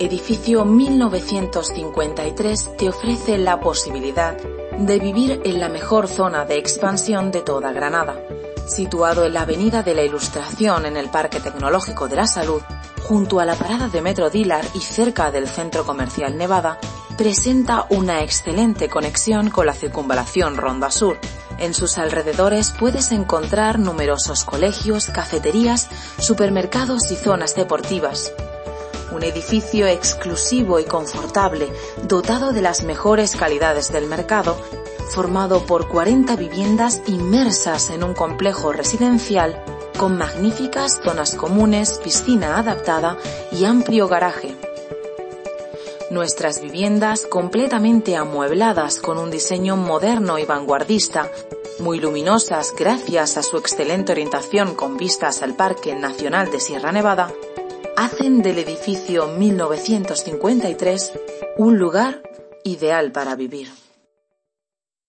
Edificio 1953 te ofrece la posibilidad de vivir en la mejor zona de expansión de toda Granada. Situado en la Avenida de la Ilustración en el Parque Tecnológico de la Salud, junto a la parada de Metro Dilar y cerca del Centro Comercial Nevada, presenta una excelente conexión con la circunvalación Ronda Sur. En sus alrededores puedes encontrar numerosos colegios, cafeterías, supermercados y zonas deportivas. Un edificio exclusivo y confortable, dotado de las mejores calidades del mercado, formado por 40 viviendas inmersas en un complejo residencial con magníficas zonas comunes, piscina adaptada y amplio garaje. Nuestras viviendas completamente amuebladas con un diseño moderno y vanguardista, muy luminosas gracias a su excelente orientación con vistas al Parque Nacional de Sierra Nevada, hacen del edificio 1953 un lugar ideal para vivir.